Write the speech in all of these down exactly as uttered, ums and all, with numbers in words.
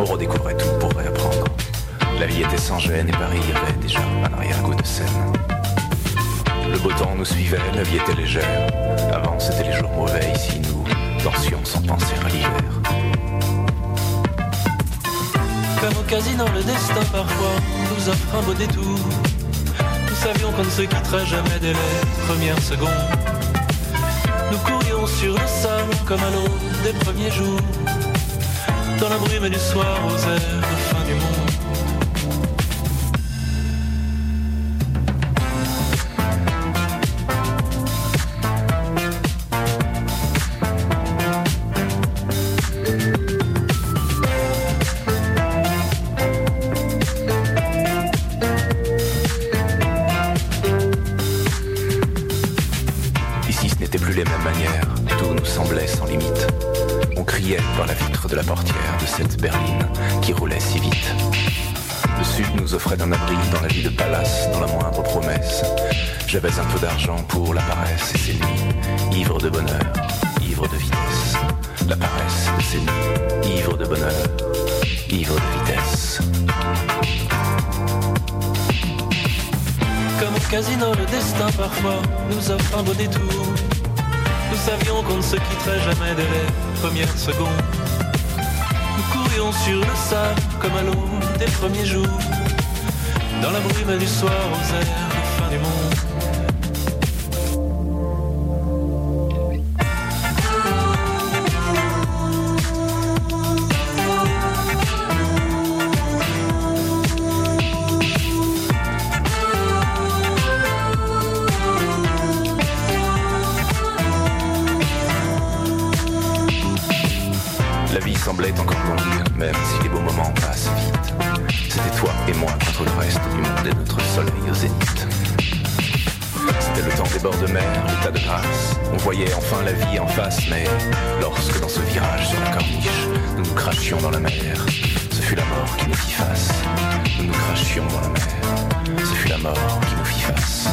redécouvrait tout pour réapprendre. La vie était sans gêne et Paris avait déjà un arrière-goût de Seine. Le beau temps nous suivait, la vie était légère. Avant c'était les jours mauvais, ici nous dansions sans penser à l'hiver. Comme au casino, le destin parfois nous offre un beau détour. Nous savions qu'on ne se quitterait jamais dès les premières secondes. Nous courions sur le sable comme à l'aube des premiers jours, dans la brume du soir aux airs de fin du monde. Par la vitre de la portière de cette berline qui roulait si vite. Le sud nous offrait un abri dans la vie de palace, dans la moindre promesse. J'avais un peu d'argent pour la paresse et ses nuits, ivre de bonheur, ivre de vitesse. La paresse de ses nuits, ivre de bonheur, ivre de vitesse. Comme au casino, le destin parfois nous offre un beau détour. Nous savions qu'on ne se quitterait jamais dès les premières secondes. Nous courions sur le sable comme à l'aube des premiers jours, dans la brume du soir aux airs de fin du monde. Semblait encore longue, même si les beaux moments passent vite. C'était toi et moi contre le reste du monde et notre soleil au zénith. C'était le temps des bords de mer, l'état de grâce. On voyait enfin la vie en face, mais lorsque dans ce virage sur la corniche, nous nous crachions dans la mer, ce fut la mort qui nous fit face. Nous nous crachions dans la mer, ce fut la mort qui nous fit face.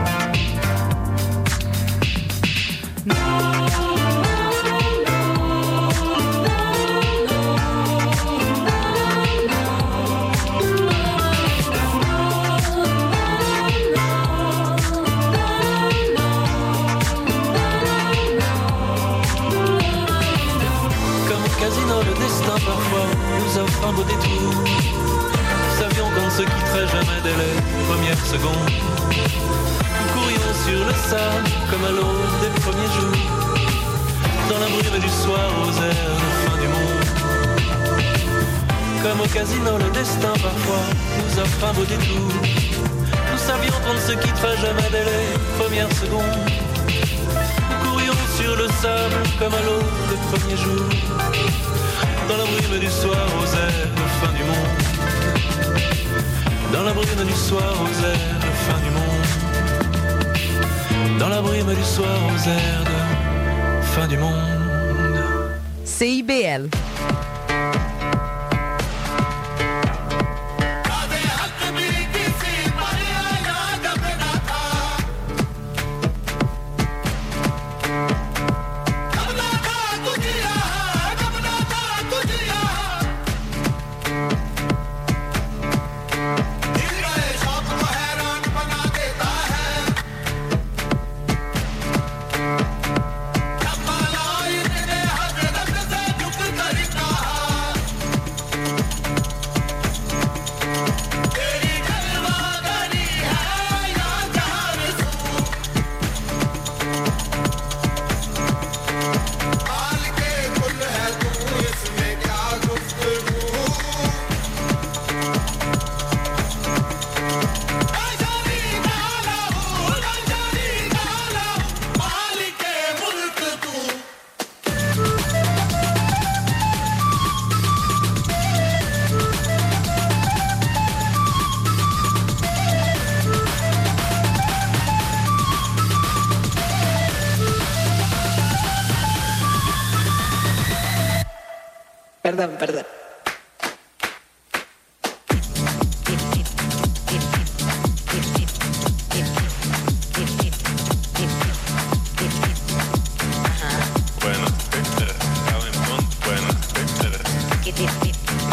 Parfois nous offre un beau détour. Nous savions qu'on ne se quitterait jamais dès les premières secondes. Nous courions sur le sable comme à l'aube des premiers jours, dans la brume du soir aux airs de fin du monde. Comme au casino, le destin parfois nous offre un beau détour. Nous savions qu'on ne se quitterait jamais dès les premières secondes. Nous courions sur le sable comme à l'aube des premiers jours, dans la brume du soir aux airs de fin du monde. Dans la brume du soir aux airs de fin du monde. Dans la brume du soir aux airs de fin du monde. C I B L. Perdón, perdón. Buenas, Peter. Calentón, buenas, Peter.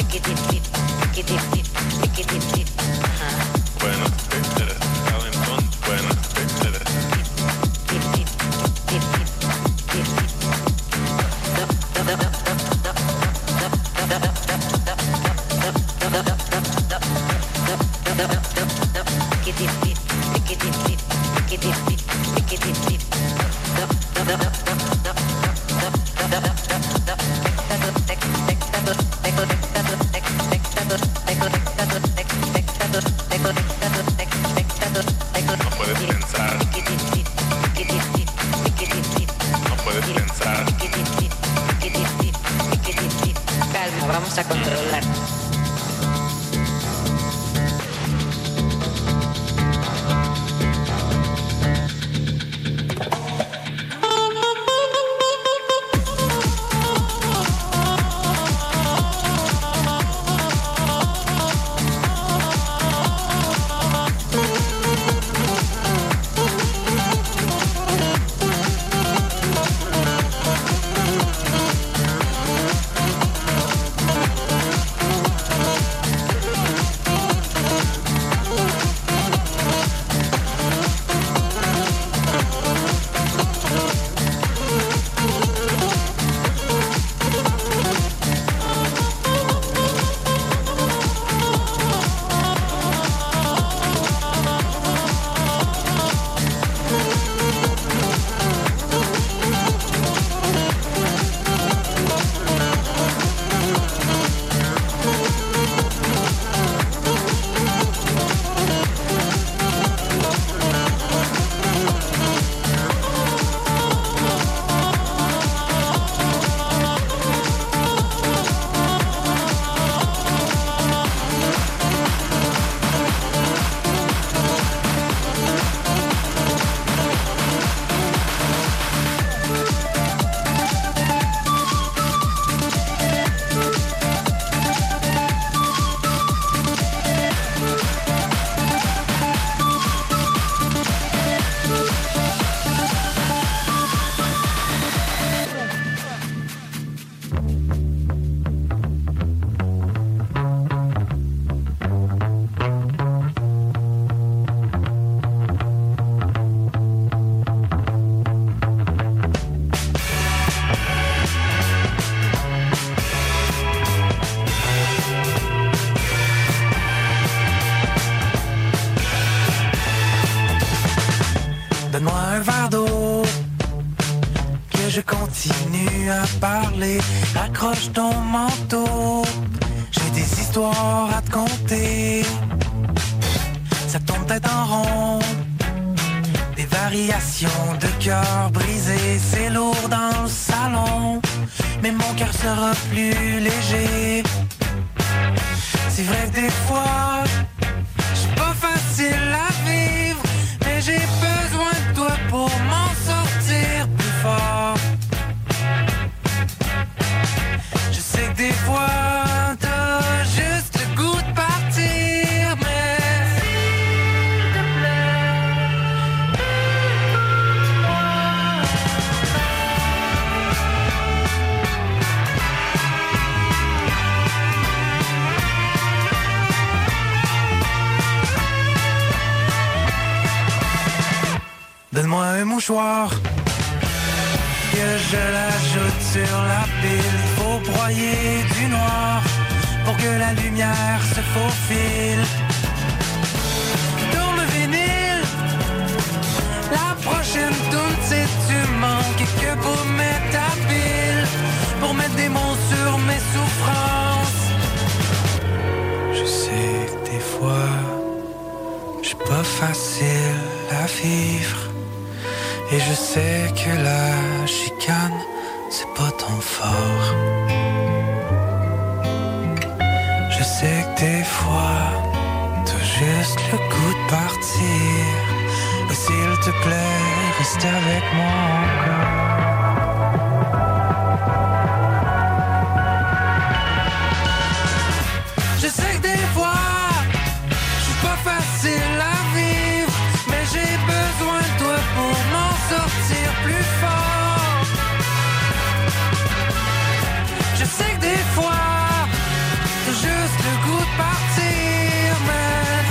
Accroche ton manteau, j'ai des histoires à te conter. Ça tourne tête en rond, des variations de cœur brisé. C'est lourd dans le salon, mais mon cœur sera plus léger. C'est vrai que des fois, j'suis pas facile à vivre, mais j'ai besoin de toi pour m'en sortir plus fort. Des fois, t'as juste le goût de partir, mais s'il te plaît, écoute-moi. Donne-moi un mouchoir, que je l'ajoute sur la pile. Faut broyer du noir pour que la lumière se faufile. Dans le vinyle, la prochaine tune c'est tu manques et que pour mettre ta pile, pour mettre des mots sur mes souffrances. Je sais que des fois, j'suis pas facile à vivre. Et je sais que la chicane, c'est pas ton fort. Je sais que des fois, t'as juste le goût de partir. Et s'il te plaît, reste avec moi encore. Je sais que des fois, j'suis pas facile à vivre, mais j'ai besoin de toi pour m'en sortir plus fort. Je sais que des fois, t'as juste le goût de partir, mais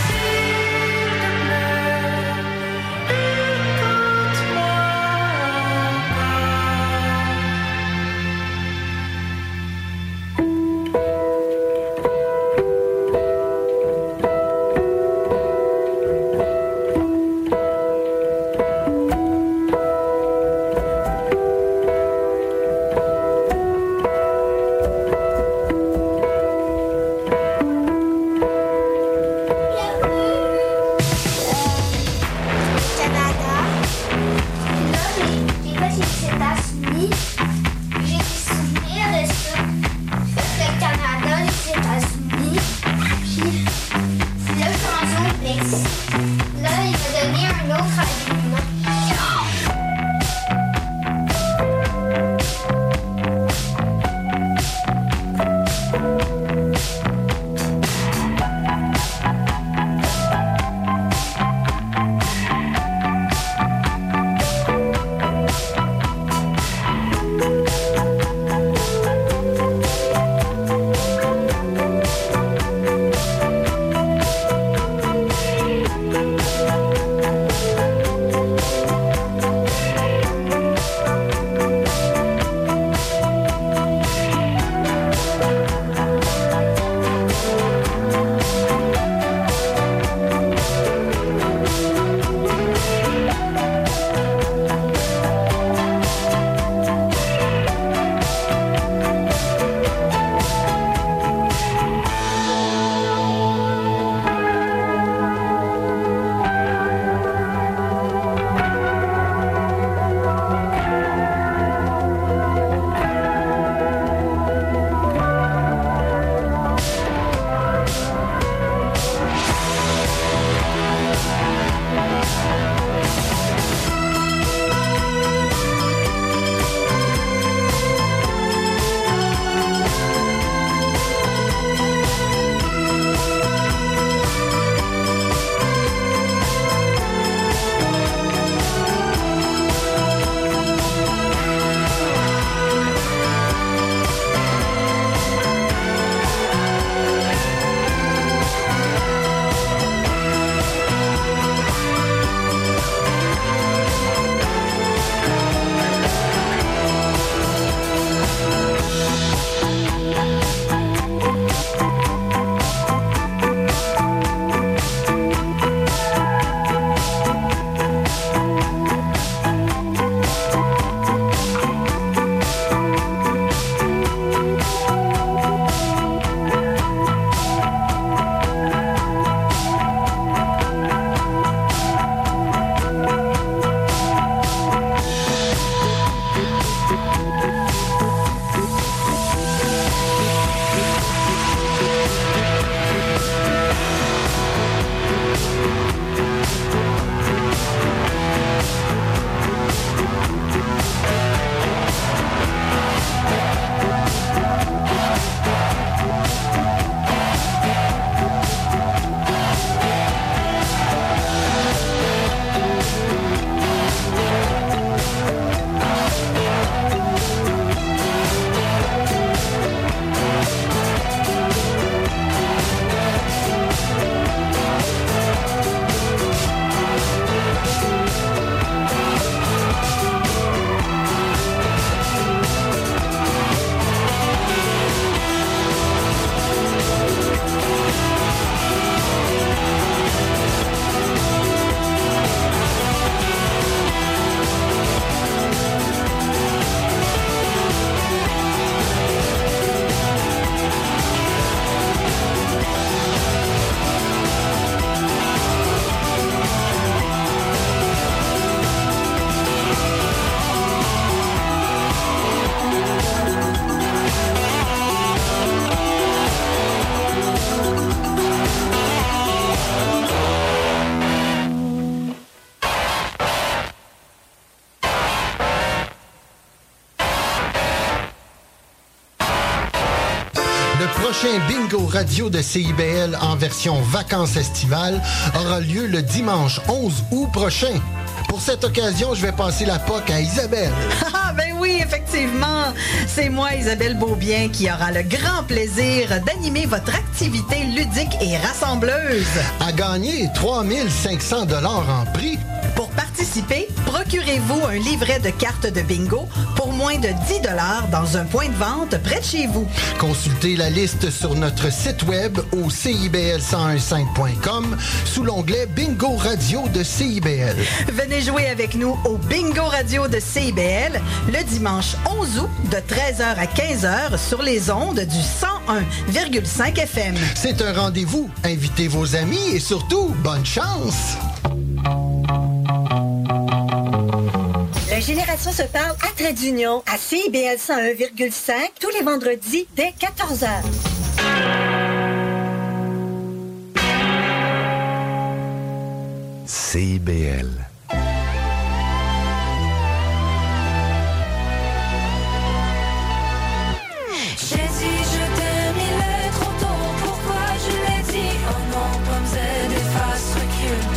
prochain bingo radio de C I B L en version vacances estivales aura lieu le dimanche onze août prochain. Pour cette occasion, je vais passer la P O C à Isabelle. Ah, ben oui, effectivement. C'est moi, Isabelle Beaubien, qui aura le grand plaisir d'animer votre activité ludique et rassembleuse. À gagner trois mille cinq cents dollars en prix. Pour participer, procurez-vous un livret de cartes de bingo pour moins de dix dollars dans un point de vente près de chez vous. Consultez la liste sur notre site web au C I B L cent un virgule cinq point com sous l'onglet Bingo Radio de C I B L. Venez jouer avec nous au Bingo Radio de C I B L le dimanche onze août de treize heures à quinze heures sur les ondes du cent un virgule cinq F M. C'est un rendez-vous. Invitez vos amis et surtout, bonne chance! La Génération se parle à Trait d'Union à C I B L cent un virgule cinq tous les vendredis dès quatorze heures. C I B L. J'ai dit je t'aime, il est trop tôt, pourquoi je l'ai dit? Oh non, comme Z, efface, recule.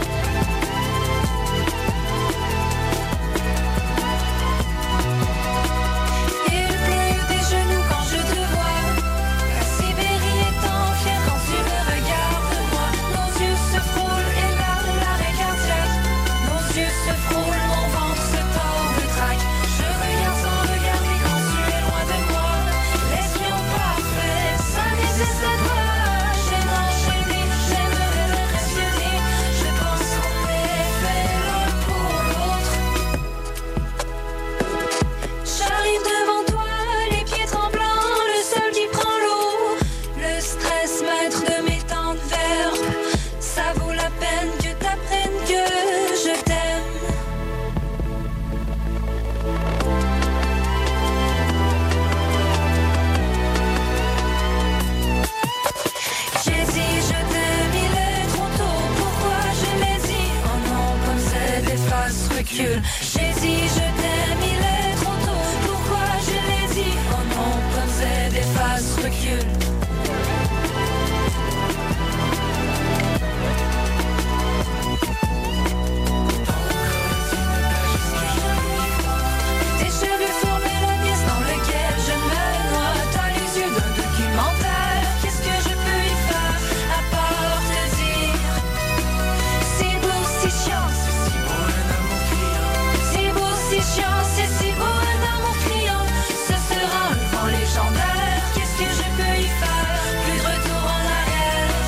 Il pleut des genoux quand je te vois. La Sibérie est en fière quand tu me regardes moi. Nos yeux se frôlent et là l'arrêt cardiaque. Nos yeux se frôlent, mon ventre se tord de trac. Je regarde sans regarder quand tu es loin de moi. L'espion parfait, ça n'existe pas. J'aime enchaîner, j'aimerais l'impressionner. Je pense qu'on est fait l'un pour l'autre. J'arrive devant toi, les pieds tremblants, le seul qui prend l'eau. Le stress maître de mes temps de verbe. Ça vaut la peine que t'apprennes que je t'aime. J'ai dit je t'aime, il est trop tôt, pourquoi je l'ai dit? Oh non, comme Z, efface, recule. J'ai dit je t'aime, il est trop tôt, pourquoi je l'ai dit? Oh non, comme Z, efface, recule. Tes cheveux forment la pièce dans laquelle je me noie. T'as les yeux d'un documentaire. Qu'est-ce que je peux y faire à part te dire? C'est beau, si chiant, c'est si beau un amour criant. C'est beau, si chiant, c'est si beau un amour criant. Ce sera un vent légendaire. Qu'est-ce que je peux y faire? Plus de retour en arrière.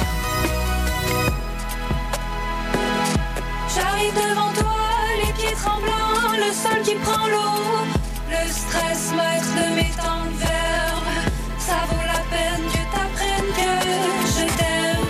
J'arrive devant toi, les pieds tremblants, le sol qui prend l'eau. Le stress maître de mes temps de verbe. Ça vaut la peine que t'apprennes que je t'aime.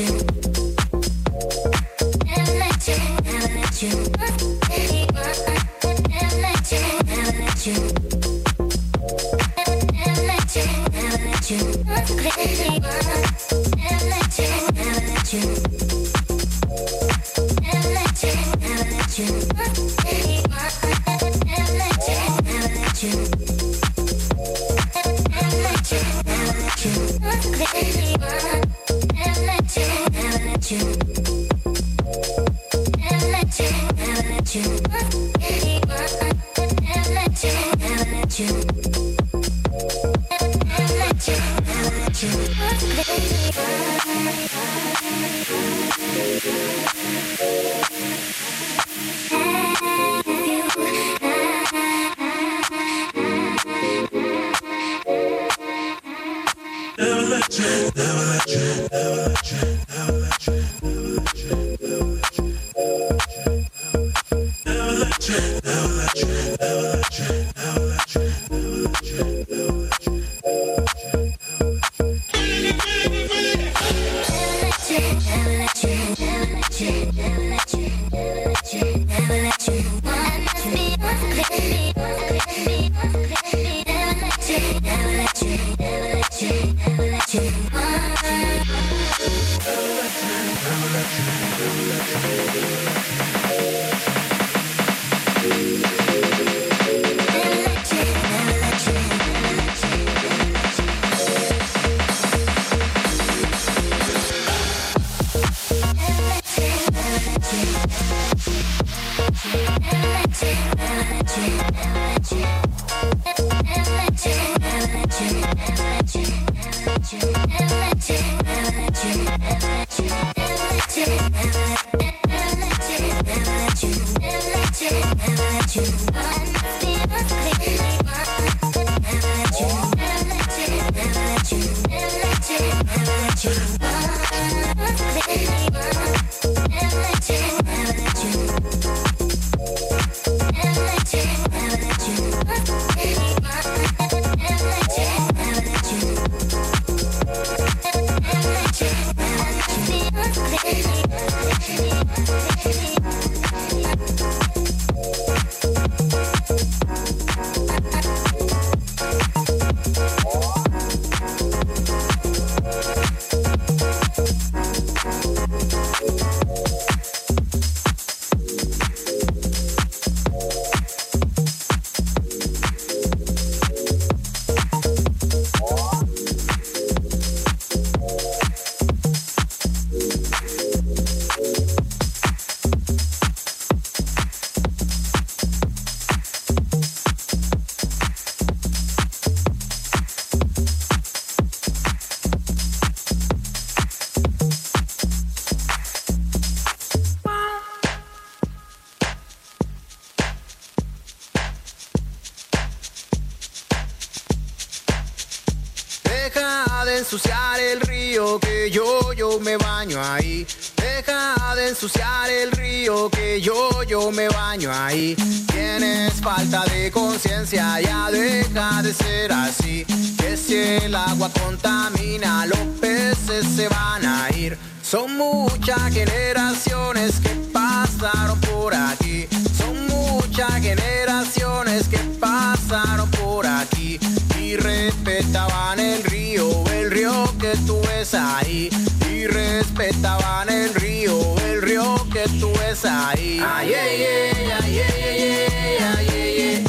ensuciar el río que yo, yo me baño ahí. Deja de ensuciar el río que yo, yo me baño ahí. Tienes falta de conciencia, ya deja de ser así. Que si el agua contamina, los peces se van a ir. Son muchas generaciones que pasaron por aquí. Son muchas generaciones que pasaron por aquí. Y respetaban el río, el río que tú ves ahí. Y respetaban el río, el río que tú ves ahí. Ay, ay, ay, ay, ay, ay, ay, ay,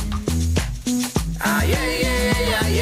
ay, ay, ay, ay,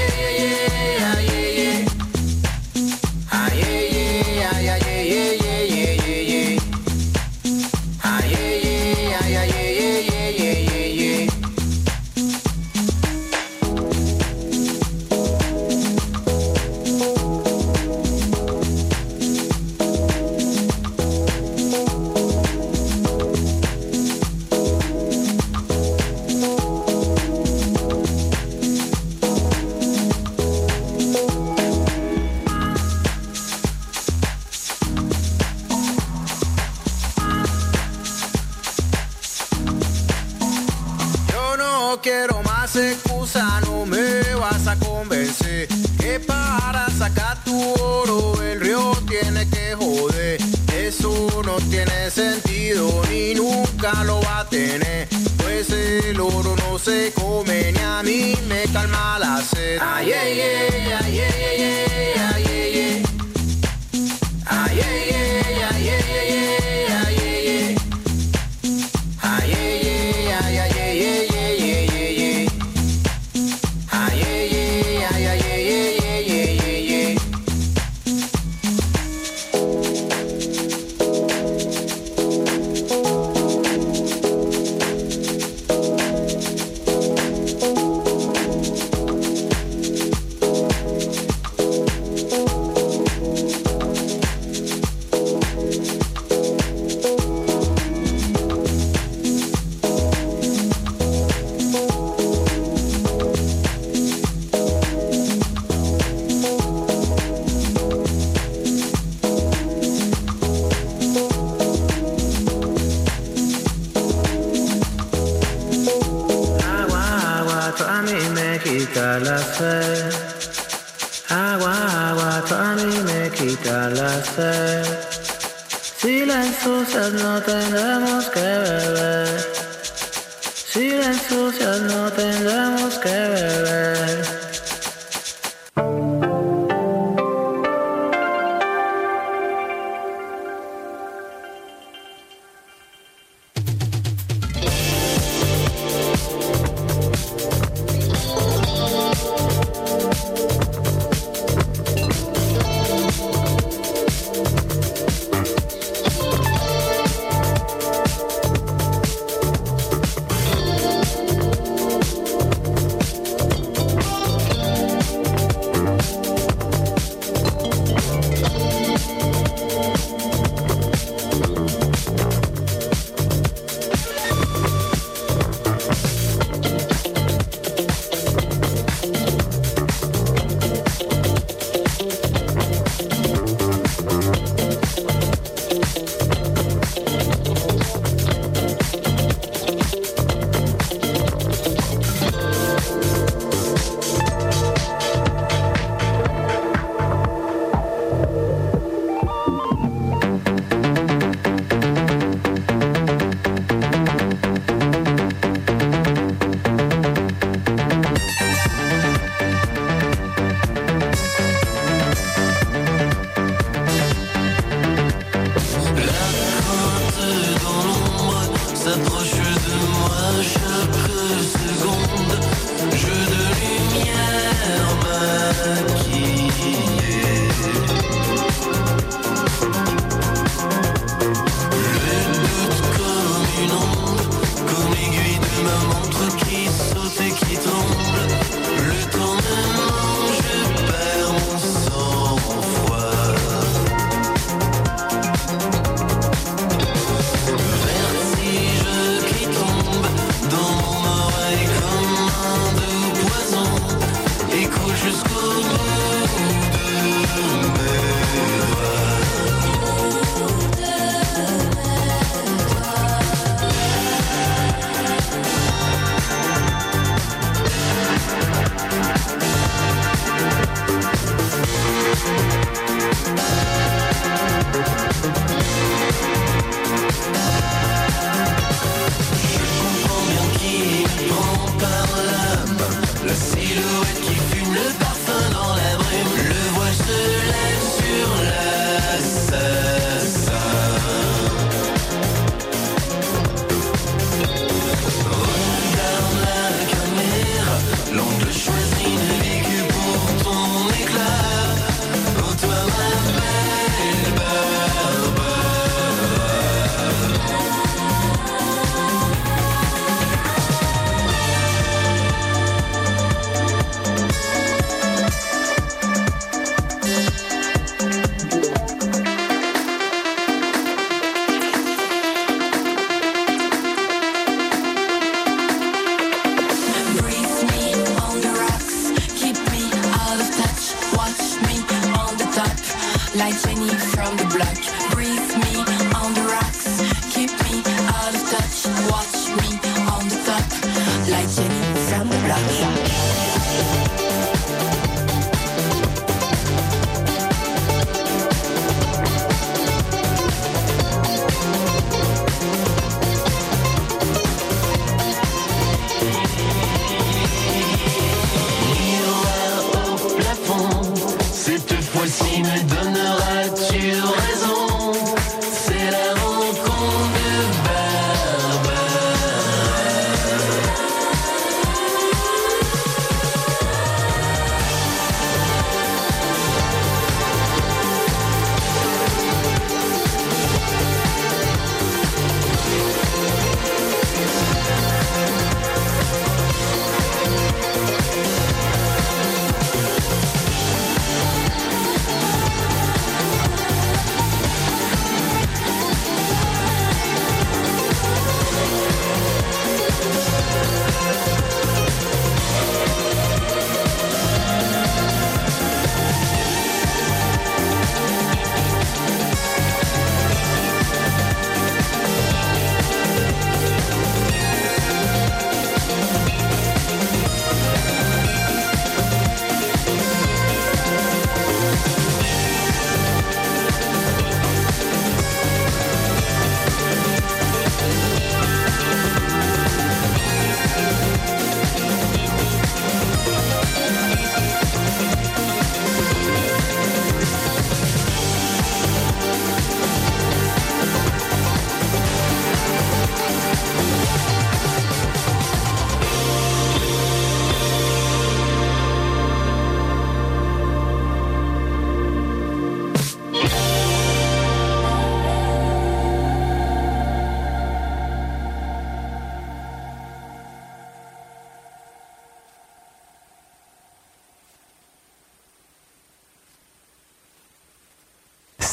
quiero más excusa, no me vas a convencer que para sacar tu oro el río tiene que joder. no tiene sentido ni nunca lo va a tener. Pues el oro no se come ni a mí me calma la sed. Ay, ay, ay, ay, ay, ay, ay, ay, ay. Ay, ay, ay, ay, ay, ay, ay, ay. Ay, ay, ay, ay, ay, ay, ay, ay, ay. Ay, ay, ay, ay, ay, ay, ay, ay, ay. La sed. Agua, agua, tú a mí me quita la sed. Si la ensucias no tendremos que beber. Si la ensucias no tendremos que beber. Vertige qui tombe dans mon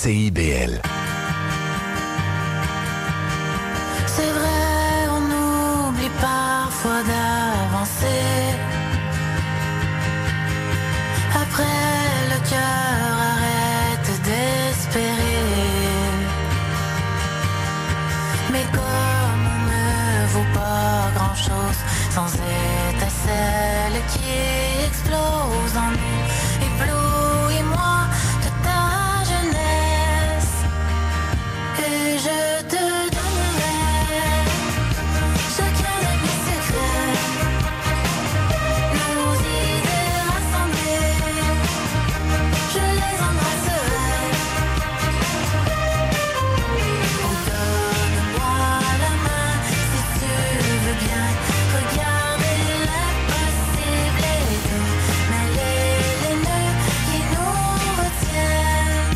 C I B L. C'est vrai, on oublie parfois d'avancer. Après, le cœur arrête d'espérer. Mais comme on ne vaut pas grand-chose sans étincelle qui explose en nous, éblouis-moi de ta jeunesse et je te donnerai chacun de mes secrets, nos idées rassemblées, je les embrasserai. Oh, donne-moi la main si tu veux bien regarder l'impossible et tout mêler les nœuds qui nous retiennent.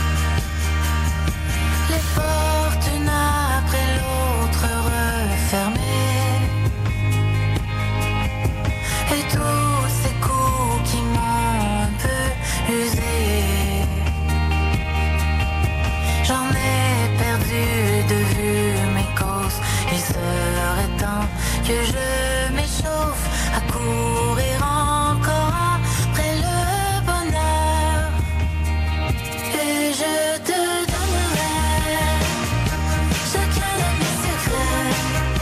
Les portes une après l'autre refermées et tous ces coups qui m'ont un peu usé. J'en ai perdu de vue mes causes. Il serait temps que je m'échauffe à courir encore après le bonheur. Et je te donnerai chacun de mes secrets,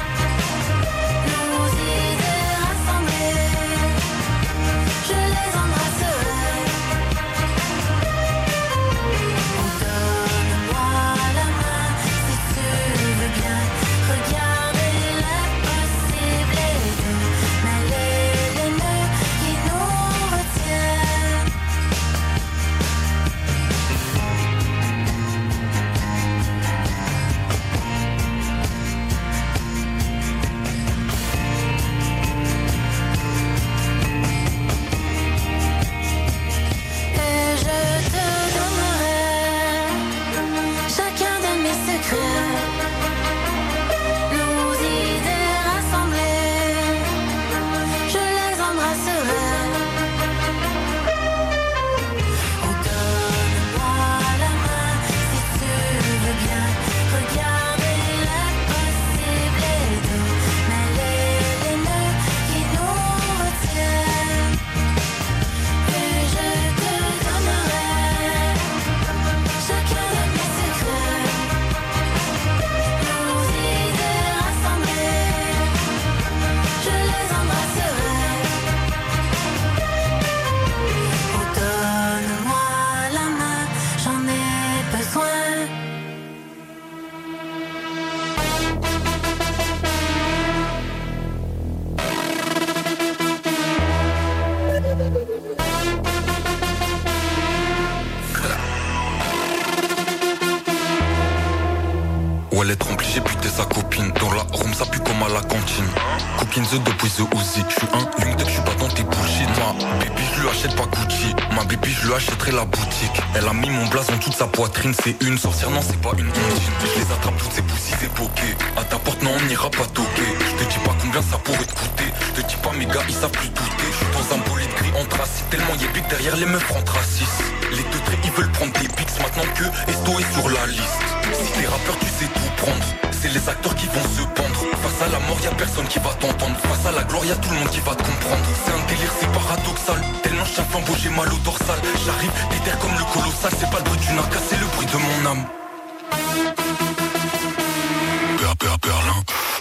nos idées rassemblées, je les embrasserai. Oh, donne-moi la main si tu veux bien regarder l'impossible et tout mêler les nœuds qui nous retiennent. Et je te donnerai chacun de mes secrets, nos idées rassemblées, je les embrasserai. Oh, donne-moi la main si tu veux bien regarder l'impossible et tout mêler les nœuds qui nous retiennent. Et je te donnerai chacun de mes secrets, nos idées rassemblées, je les embrasserai. Oh, donne-moi la main, j'en ai besoin. Ouais, elle est remplie, j'ai buté sa copine. Dans la room, ça pue comme à la cantine. Cooking the depuis the Uzi. J'suis un young duck, j'suis pas dans tes bullshit. Ma baby, j'lui achète pas Gucci. Ma baby, j'lui achèterai la boutique. Elle a mis mon blason toute sa poitrine. C'est une sorcière, non, c'est pas une ondine. Je les attrape toutes ces poussies époquées. À ta porte, non, on n'ira pas toquer. Je te dis pas combien ça pourrait te coûter. Je te dis pas, mes gars, ils savent plus douter. J'suis dans un bolide gris anthracite. Tellement y'a big derrière les meufs anthraciste. Les deux traits, ils veulent prendre des pics maintenant que Esto est sur la liste. Si t'es rappeur, tu sais tout prendre. C'est les acteurs qui vont se pendre. Face à la mort, y'a personne qui va t'entendre. Face à la gloire, y'a tout le monde qui va te comprendre. C'est un délire, c'est paradoxal. Tellement je tiens flambeau, j'ai mal au dorsal. J'arrive, déterre comme le colossal. C'est pas le bruit d'une arca, c'est le bruit de mon âme. Per, per, Berlin.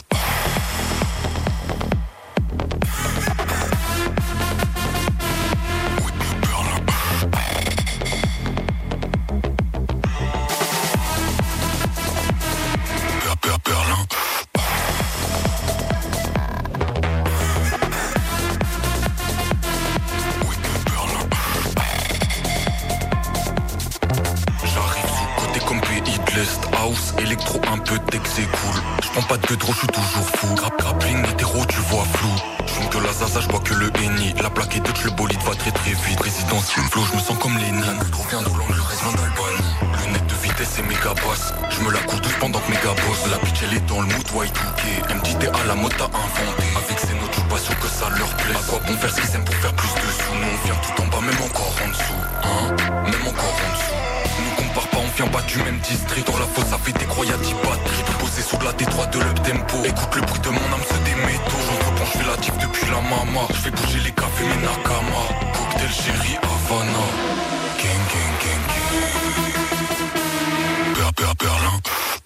Électro un peu tech c'est cool. J'prends pas de pétro, j'suis toujours fou. Grap grappling, hétéro, tu vois flou. J'fume que la zaza, j'bois que le henny. La plaque est Dutch, le bolide va très très vite. Présidentiel flow, j'me sens comme Lénine. Trop viens d'Hollande, le reste vient d'Albanie. Lunettes de vitesse et méga basse. J'me la coule douce pendant que méga boss. La bitch elle est dans le mood Y deux K. M D T à la mode t'as inventé. Avec ses notes, j'suis pas sûr que ça leur plaît. À quoi bon faire ce qu'ils aiment pour faire plus de sous. Nous on vient tout en bas, même encore en dessous. Hein, même encore en dessous. Nous compare pas, on viens pas du même district. Dans la fosse ça fait des croyades qui battent. Je peux poser sous la détroite de l'up tempo. Écoute le bruit de mon âme se des métaux. J'entreprends, je fais la diff depuis la mama. Je fais bouger les cafés, mes nakama. Cocktail chéri Havana. Gang gang gang gang. Per per Berlin.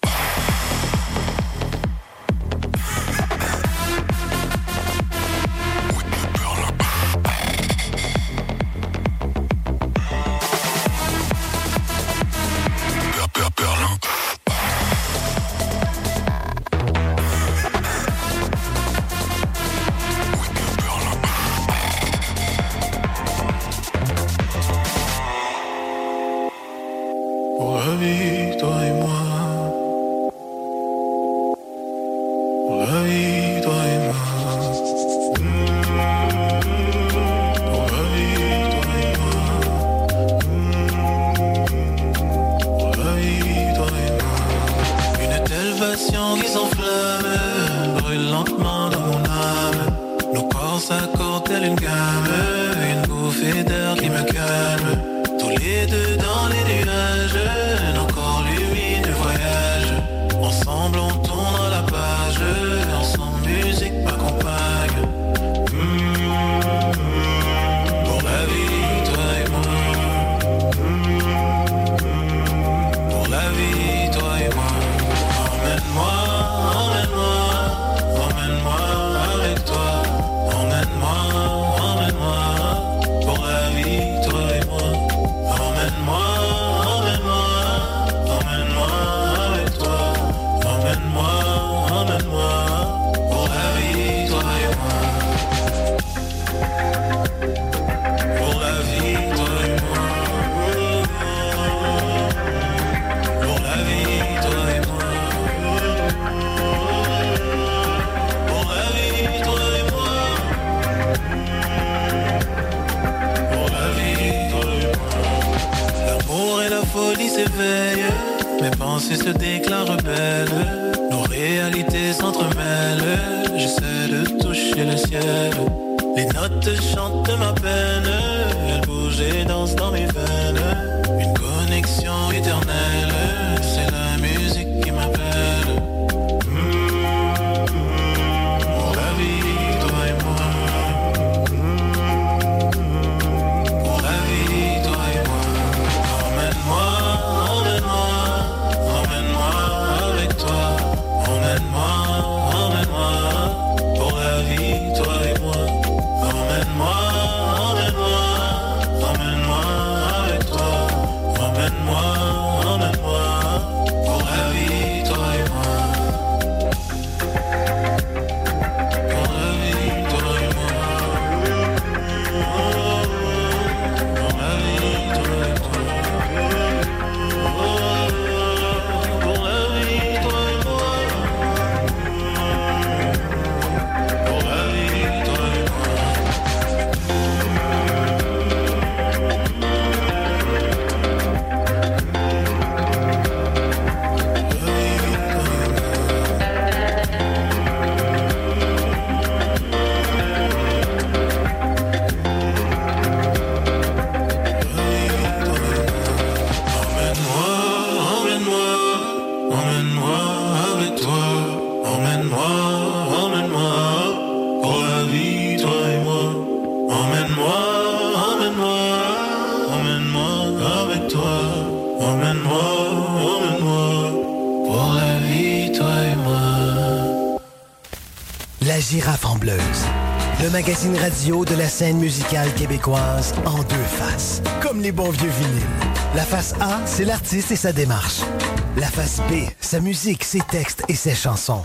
Girafe en Bleuze, le magazine radio de la scène musicale québécoise en deux faces, comme les bons vieux vinyles. La face A, c'est l'artiste et sa démarche. La face B, sa musique, ses textes et ses chansons.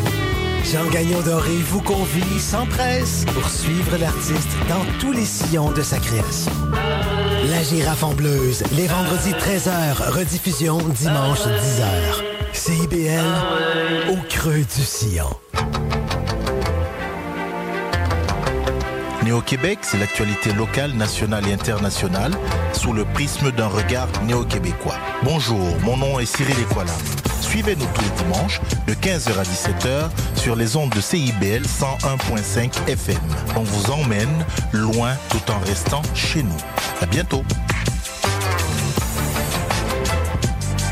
Jean Gagnon Doré vous convie sans presse pour suivre l'artiste dans tous les sillons de sa création. La Girafe en Bleuze, les vendredis treize heures, rediffusion dimanche dix heures. C I B L, au creux du sillon. Néo-Québec, c'est l'actualité locale, nationale et internationale sous le prisme d'un regard néo-québécois. Bonjour, mon nom est Cyril Equala. Suivez-nous tous les dimanches de quinze heures à dix-sept heures sur les ondes de C I B L cent un virgule cinq F M. On vous emmène loin tout en restant chez nous. À bientôt.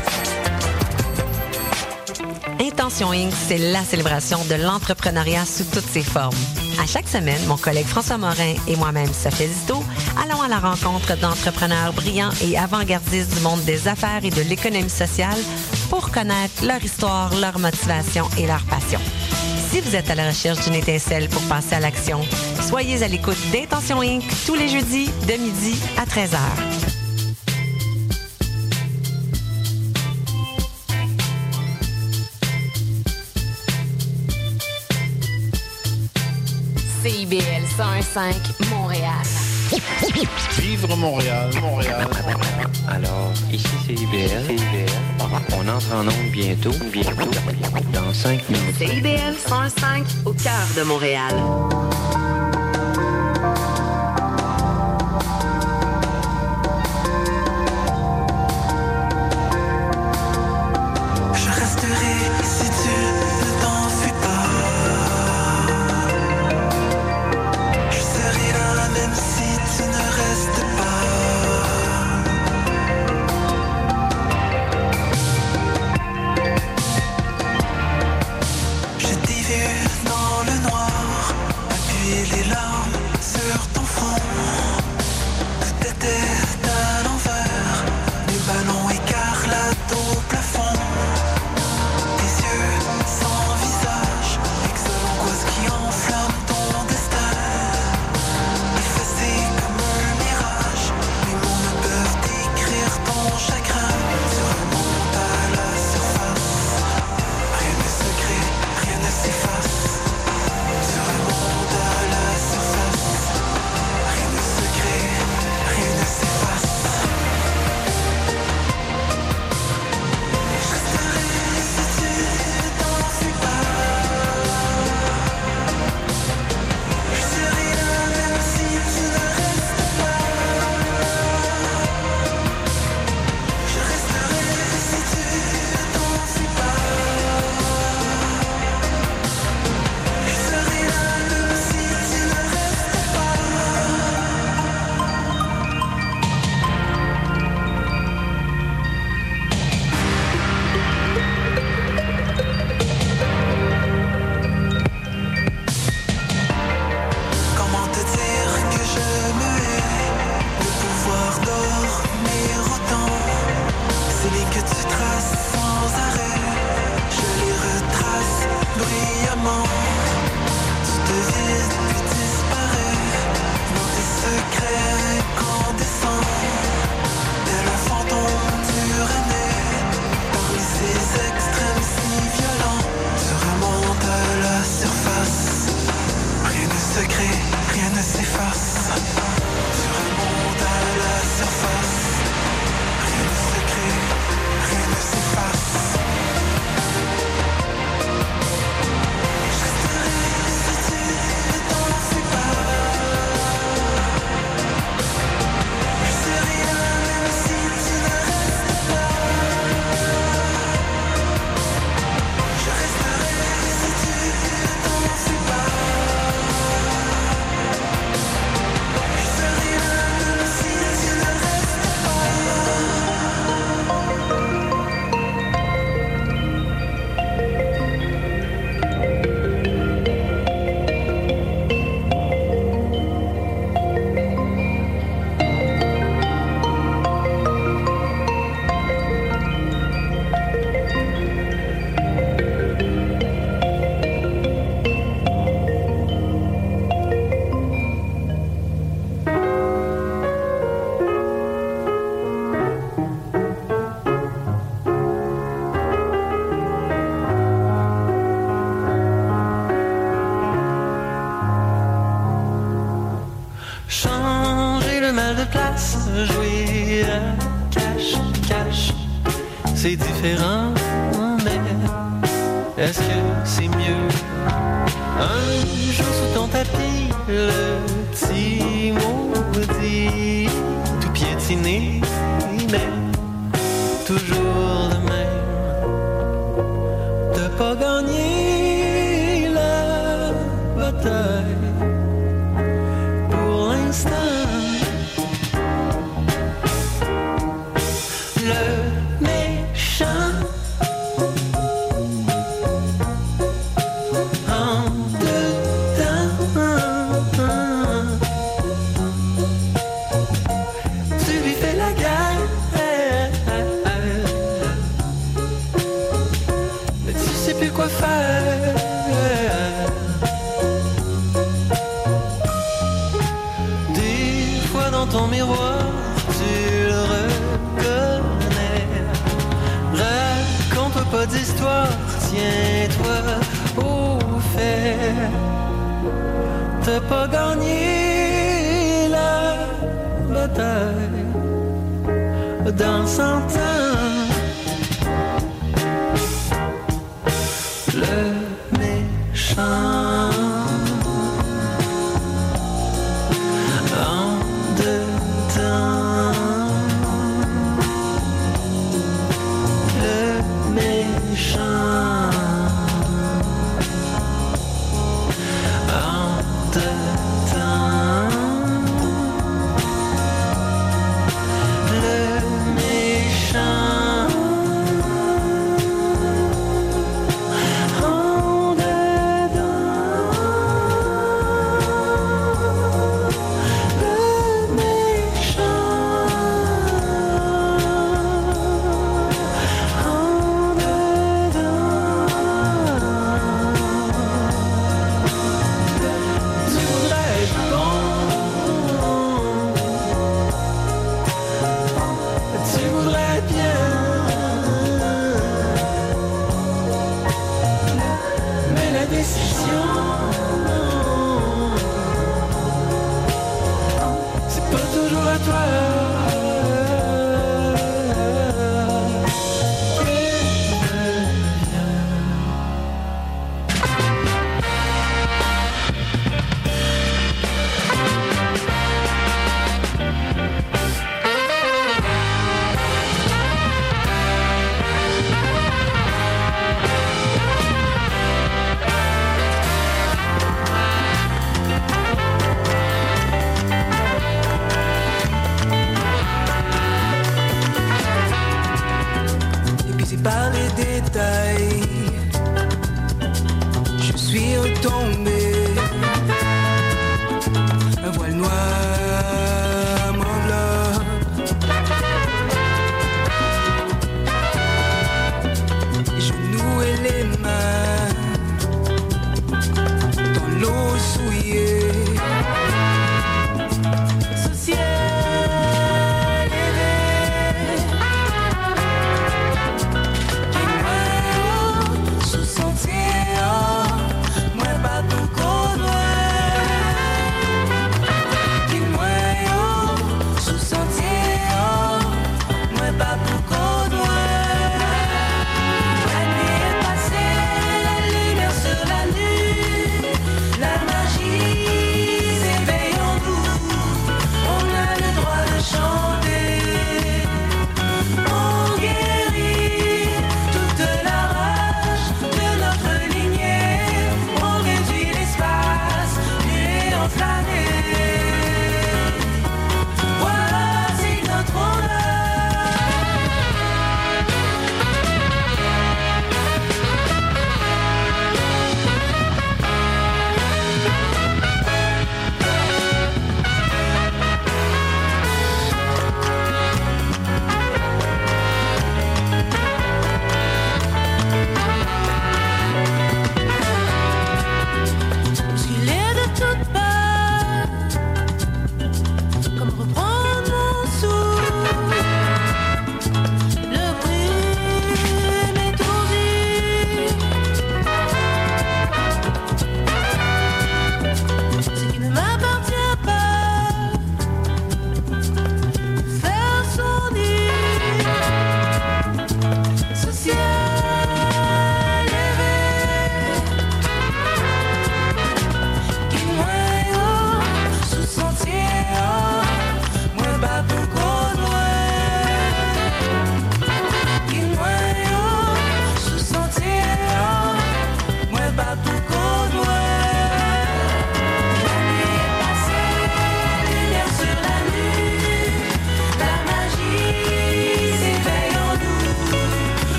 Intention Incorporée, c'est la célébration de l'entrepreneuriat sous toutes ses formes. À chaque semaine, mon collègue François Morin et moi-même, Sophie Zito, allons à la rencontre d'entrepreneurs brillants et avant-gardistes du monde des affaires et de l'économie sociale pour connaître leur histoire, leur motivation et leur passion. Si vous êtes à la recherche d'une étincelle pour passer à l'action, soyez à l'écoute d'Intention Incorporée tous les jeudis de midi à treize heures. C I B L cent un virgule cinq Montréal. Vivre Montréal, Montréal. Alors, ici c'est I B L. C I B L. On entre en onde bientôt, bientôt, dans cinq minutes. C I B L cent un virgule cinq au cœur de Montréal. Je resterai si tu ne t'enfuis pas. Je serai là même si tu ne restes pas. Je t'ai vu dans le noir, appuyer les larmes sur ton front. Tout était à l'envers, des ballons écarlates au plafond. Tes yeux sans visage, exhalent l'angoisse qui enflamme ton destin. Effacé comme un mirage, les mots ne peuvent décrire ton chagrin. Tu remontes à la surface, rien ne se crée, rien ne s'efface. Tu remontes à la surface, rien ne se crée, rien ne s'efface. Je resterai si tu ne t'enfuis pas. Je serai là même si tu ne restes pas. Je resterai si tu ne t'enfuis pas. Je serai là même si tu ne restes pas. Comment te dire que je me hais, le pouvoir dormir autant. Ces lignes que tu traces sans arrêt, je les retrace bruyamment. Tu te vides puis disparais dans tes secrets incandescents. Tel un fantôme tu renais parmi ces extrêmes si violents. Tu remontes à la surface, rien ne se crée, rien ne s'efface. Tu remontes à la surface, rien ne se crée, rien ne s'efface. Je resterai si tu ne t'enfuis pas. Je serai là même si tu ne restes pas. Je resterai si tu ne t'enfuis pas. Je serai là même si tu ne restes pas. Changer le mal de place, jouer à cache-cache, c'est différent, mais est-ce que c'est mieux? Un jour sous ton tapis, le petit maudit, tout piétiné, mais toujours le même. T'as pas gagné la bataille. Pour l'instant, le méchant plus quoi faire. Des fois dans ton miroir, tu le reconnais. Raconte-toi pas d'histoire, tiens-toi au fait. T'as pas gagné la bataille dans cent ans. Le méchant en dedans. Le méchant en dedans. Le méchant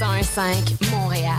cent un virgule cinq Montréal.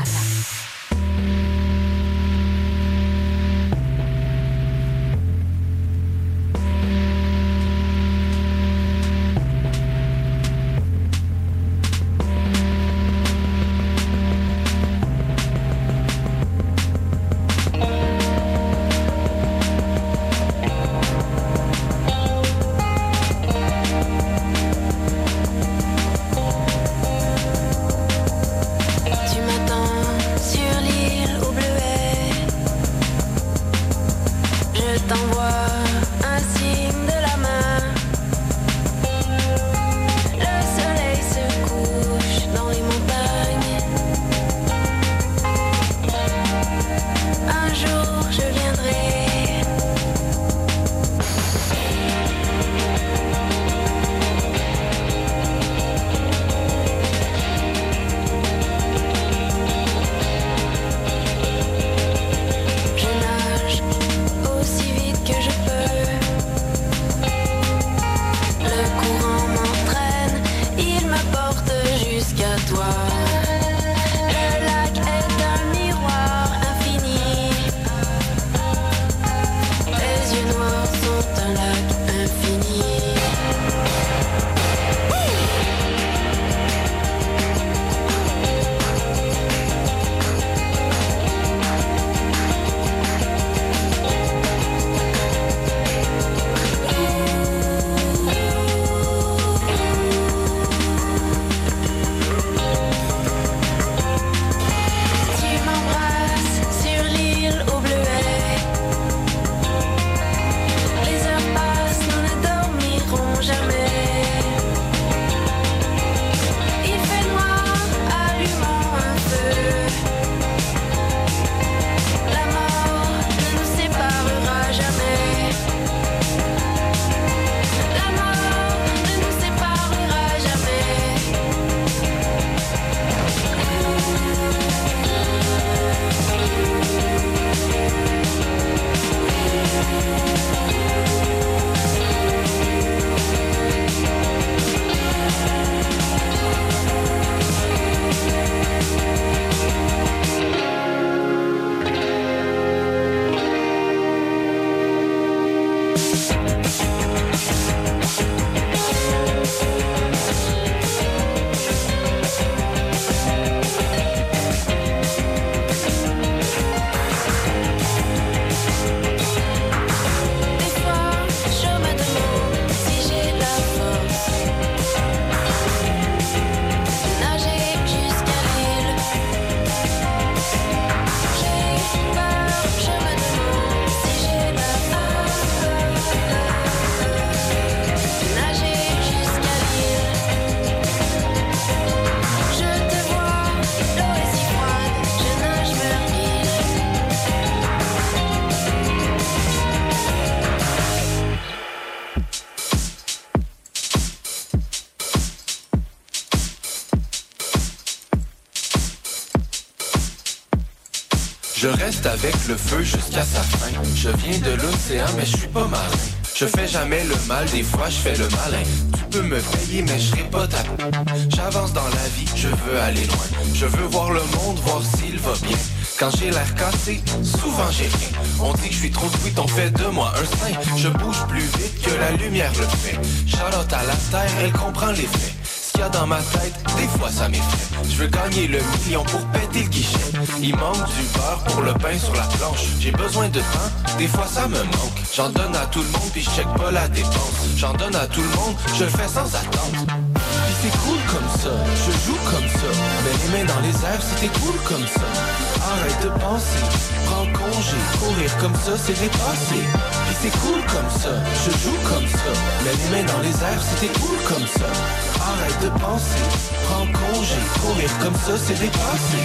Je reste avec le feu jusqu'à sa fin. Je viens de l'océan mais je suis pas marin. Je fais jamais le mal, des fois je fais le malin. Tu peux me payer mais je serai pas ta. J'avance dans la vie, je veux aller loin. Je veux voir le monde, voir s'il va bien. Quand j'ai l'air cassé, souvent j'ai rien. On dit que je suis trop sweet, on fait de moi un saint. Je bouge plus vite que la lumière le fait. Charlotte à la terre, elle comprend les faits. Ce qu'il y a dans ma tête, des fois ça m'effraie. Je veux gagner le million pour péter le guichet. Il manque du beurre pour le pain sur la planche. J'ai besoin de temps, des fois ça me manque. J'en donne à tout le monde puis je check pas la dépense. J'en donne à tout le monde, je le fais sans attente. Puis c'est cool comme ça, je joue comme ça. Mais les mains dans les airs, c'était cool comme ça. Arrête de penser, prends congé. Courir comme ça, c'est dépassé. Puis c'est cool comme ça, je joue comme ça. Mais les mains dans les airs, c'était cool comme ça. Arrête de penser, prends congé. Courir comme ça, c'est dépassé.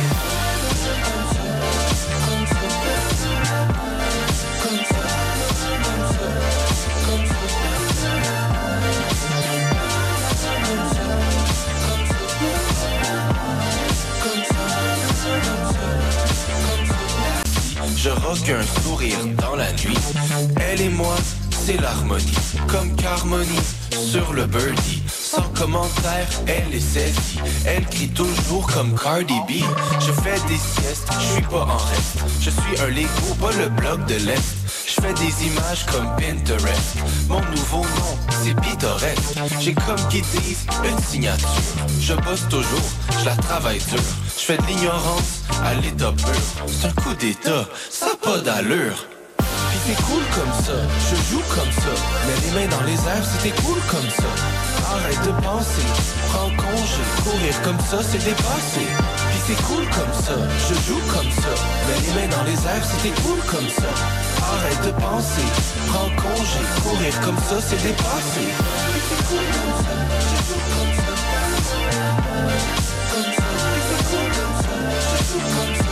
Je rock un sourire dans la nuit. Elle et moi, c'est l'harmonie, comme qu'harmonie sur le birdie. Sans commentaire, elle est saisie. Elle crie toujours comme Cardi B. Je fais des siestes, je suis pas en reste. Je suis un Lego, pas le bloc de l'Est. Je fais des images comme Pinterest. Mon nouveau nom, c'est pittoresque. J'ai comme qu'ils disent une signature. Je bosse toujours, je la travaille dur. Je fais de l'ignorance à l'état pur. C'est un coup d'état, ça a pas d'allure. Pis c'est cool comme ça, je joue comme ça. Mets les mains dans les airs, c'était cool comme ça. Arrête de penser, prends congé. Courir comme ça, c'est dépassé. Pis c'est cool comme ça, je joue comme ça. Mets les mains dans les airs, c'était cool comme ça. Arrête de penser, prends congé. Courir comme ça, c'est dépassé. Pis c'est cool comme ça, je joue comme ça. Comme ça, pis c'est cool comme ça, je joue comme ça.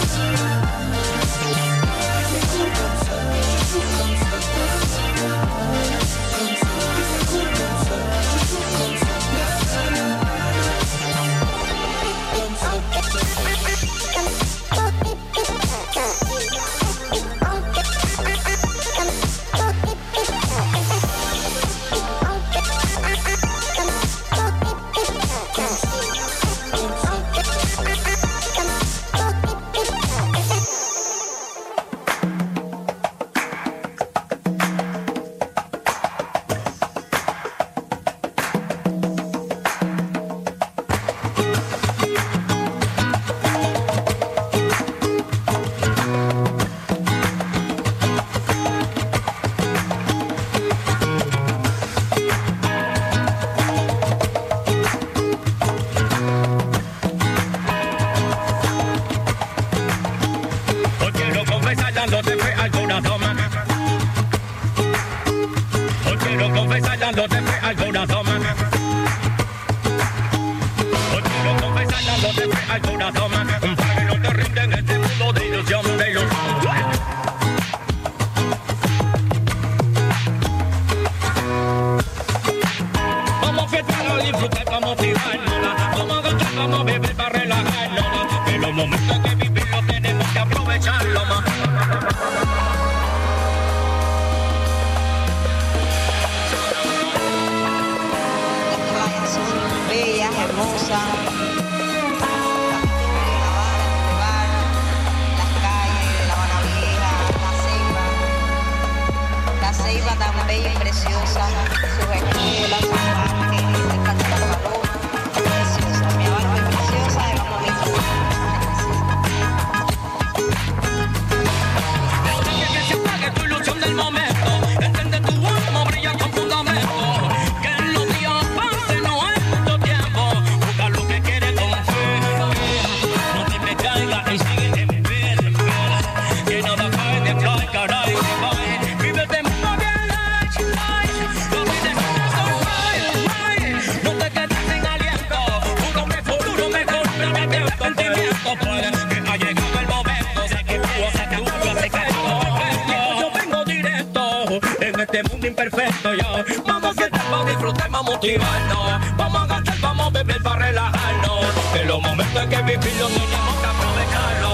Imperfecto, yo. Vamos a estar para disfrutar, para motivarnos. Vamos a gastar, vamos a beber para relajarnos. Que los momentos que vivimos tenemos que aprovecharlo.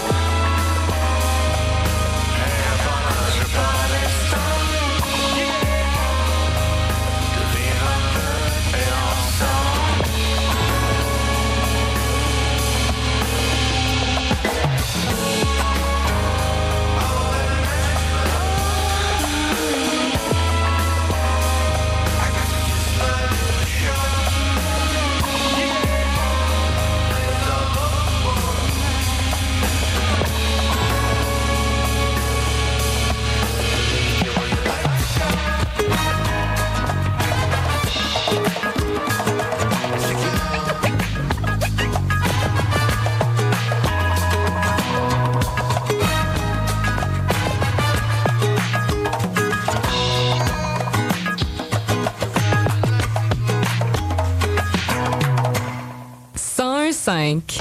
Yeah. cinq.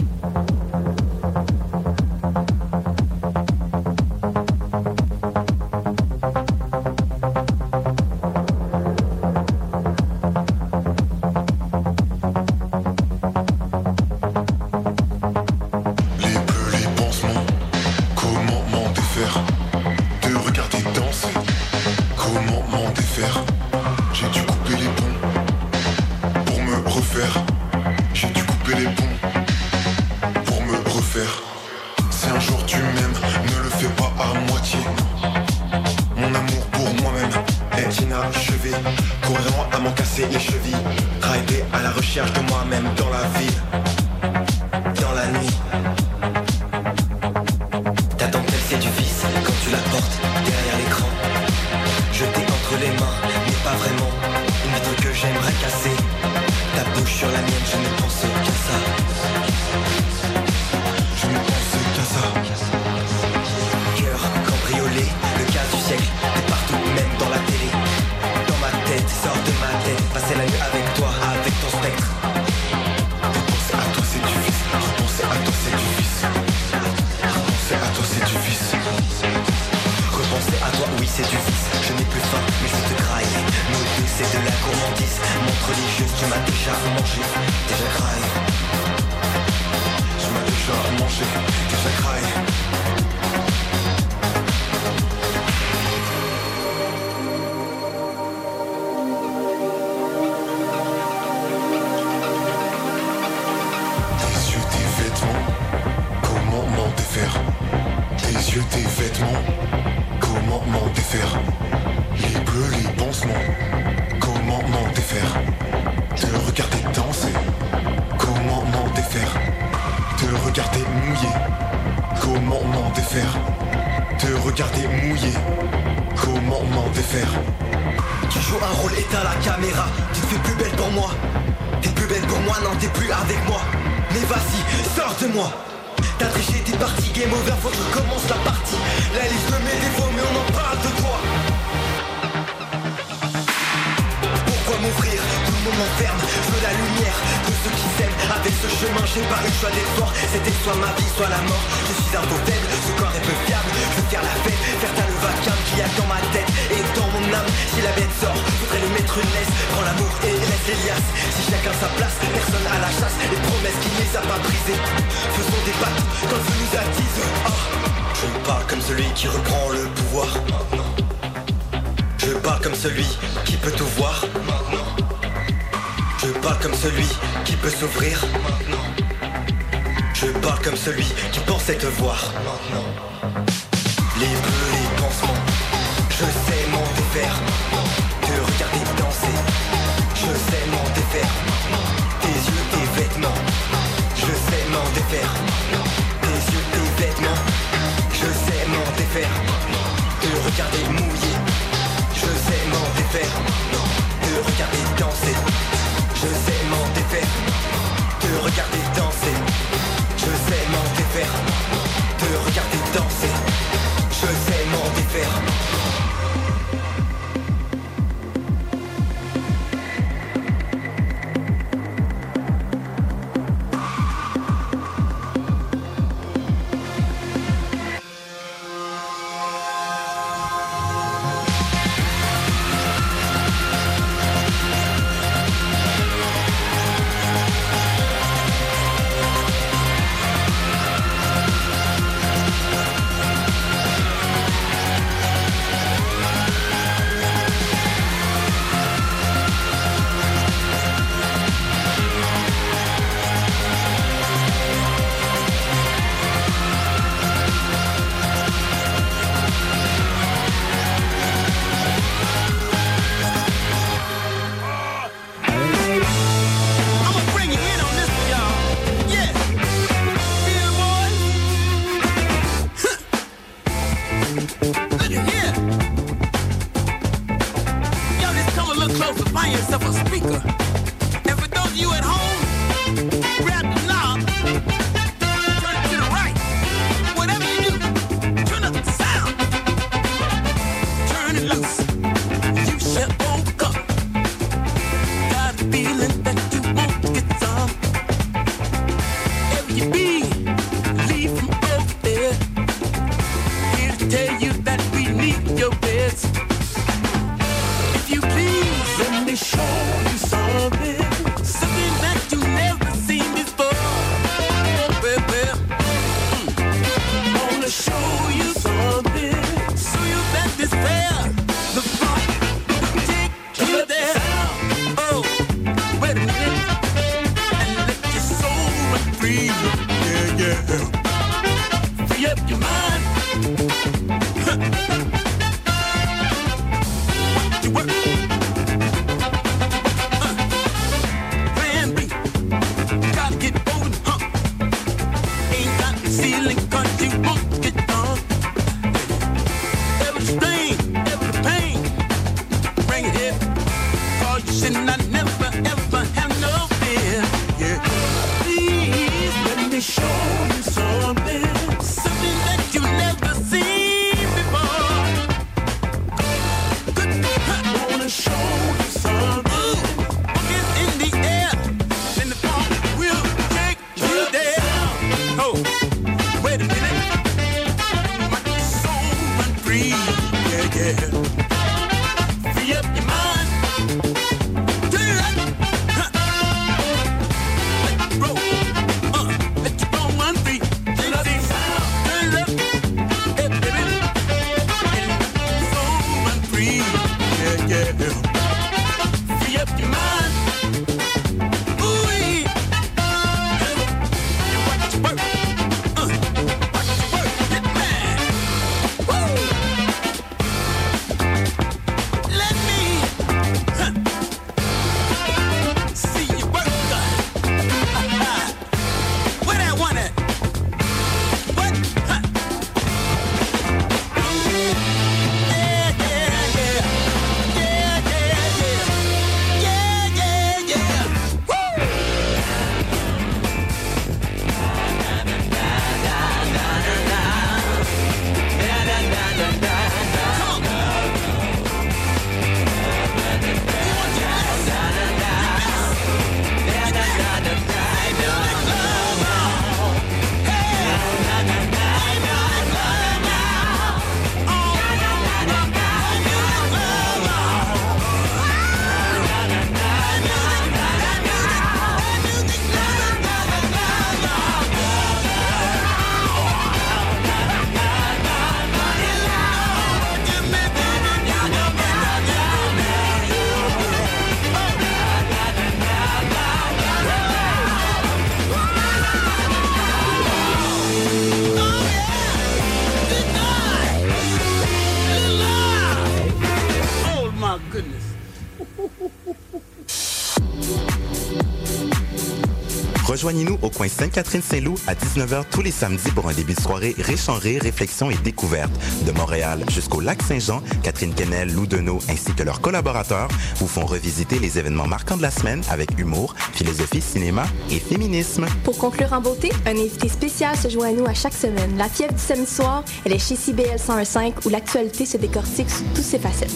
Rejoignez-nous au coin Sainte-Catherine-Saint-Loup à dix-neuf heures tous les samedis pour un début de soirée riche en rire, réflexion et découverte. De Montréal jusqu'au Lac-Saint-Jean, Catherine Kennel, Lou Deneau ainsi que leurs collaborateurs vous font revisiter les événements marquants de la semaine avec humour, philosophie, cinéma et féminisme. Pour conclure en beauté, un invité spécial se joint à nous à chaque semaine. La fièvre du samedi soir, elle est chez C B L cent un virgule cinq où l'actualité se décortique sous toutes ses facettes.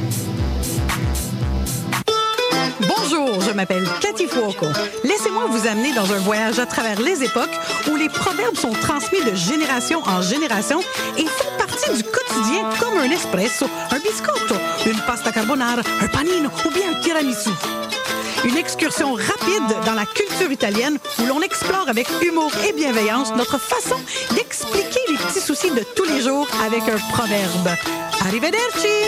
Bonjour, je m'appelle Cathy Fuoco. Laissez-moi vous amener dans un voyage à travers les époques où les proverbes sont transmis de génération en génération et font partie du quotidien comme un espresso, un biscotto, une pasta carbonara, un panino ou bien un tiramisu. Une excursion rapide dans la culture italienne où l'on explore avec humour et bienveillance notre façon d'expliquer les petits soucis de tous les jours avec un proverbe. Arrivederci!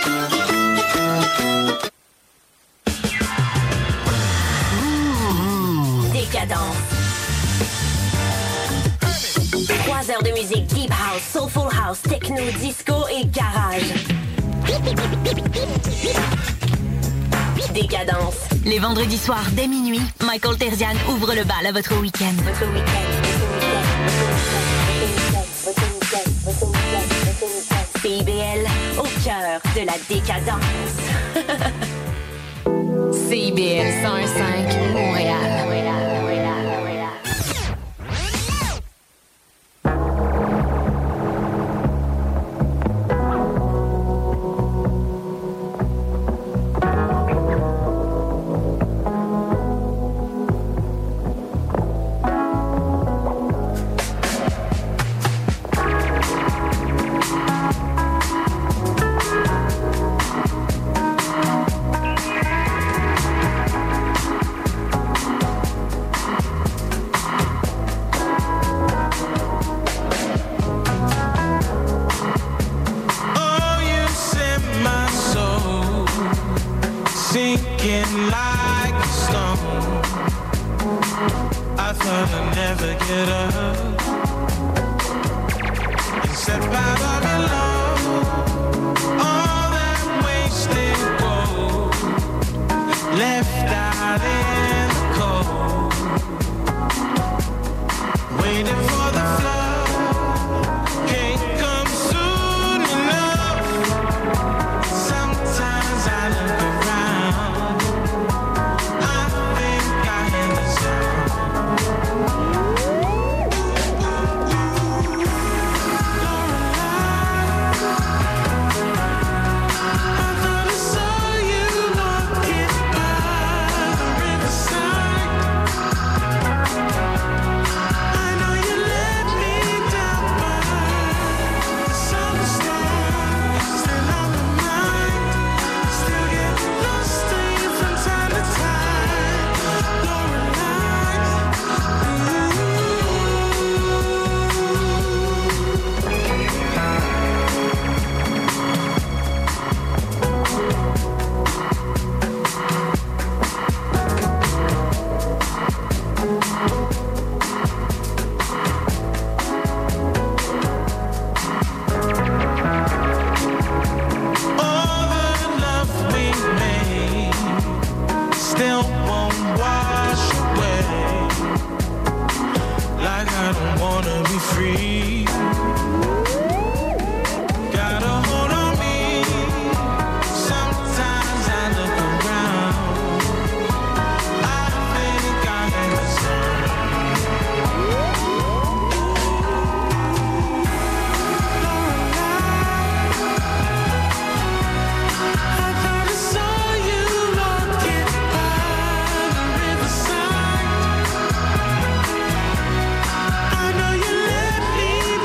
Décadence. Trois heures de musique deep house, soulful house, techno, disco et garage. Décadence. Les vendredis soirs dès minuit, Michael Terzian ouvre le bal à votre week-end. Votre week-end. C I B L au cœur de la décadence. C I B L cent un virgule cinq Montréal. sinking like a stone. I thought I'd never get up. Instead, out of your love, all that wasted gold left out in the cold, waiting for the flood. Can't come soon enough. Sometimes I look around, I think I am the zone. I thought I saw you walking by the riverside. I know you let me down, but the sun is still on my mind. Still get lost in you from time to time. Lorelei, all the love we made still won't wash away. Like I don't wanna be free. Got a hold on me. Sometimes I look around, I think I am the I thought I saw you walking by the riverside. I know you let me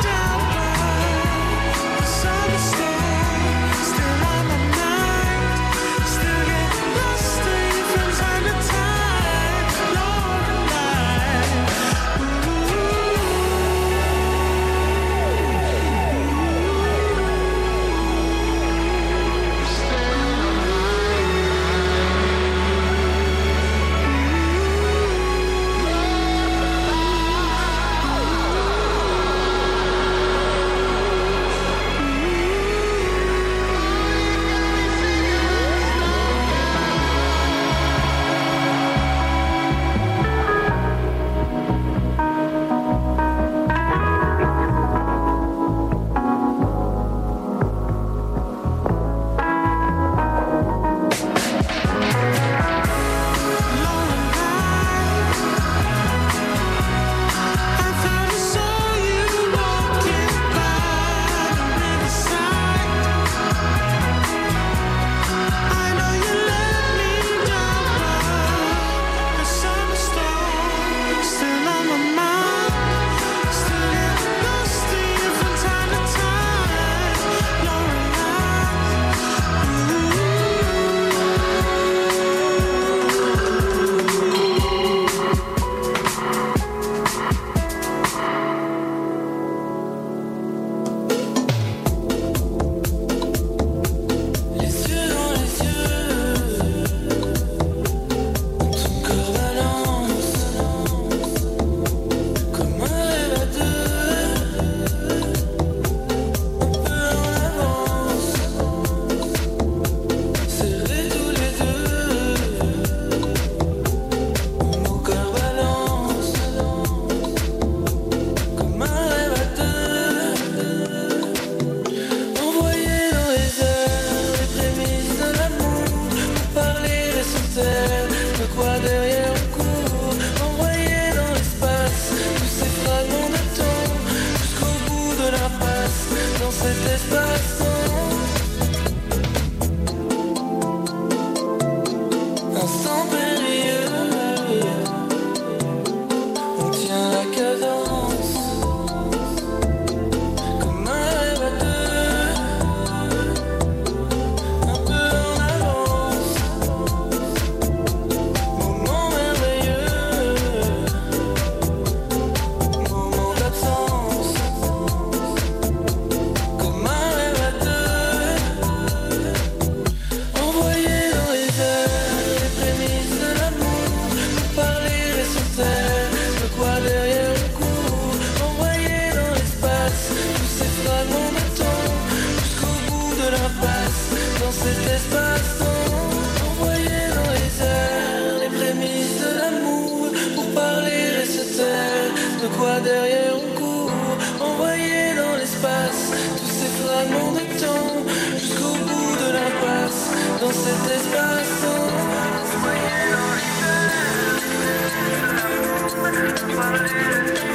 quoi derrière on court, envoyé dans l'espace, tous ces fragments de temps, jusqu'au bout de l'impasse, dans cet espace, envoyé dans l'hiver.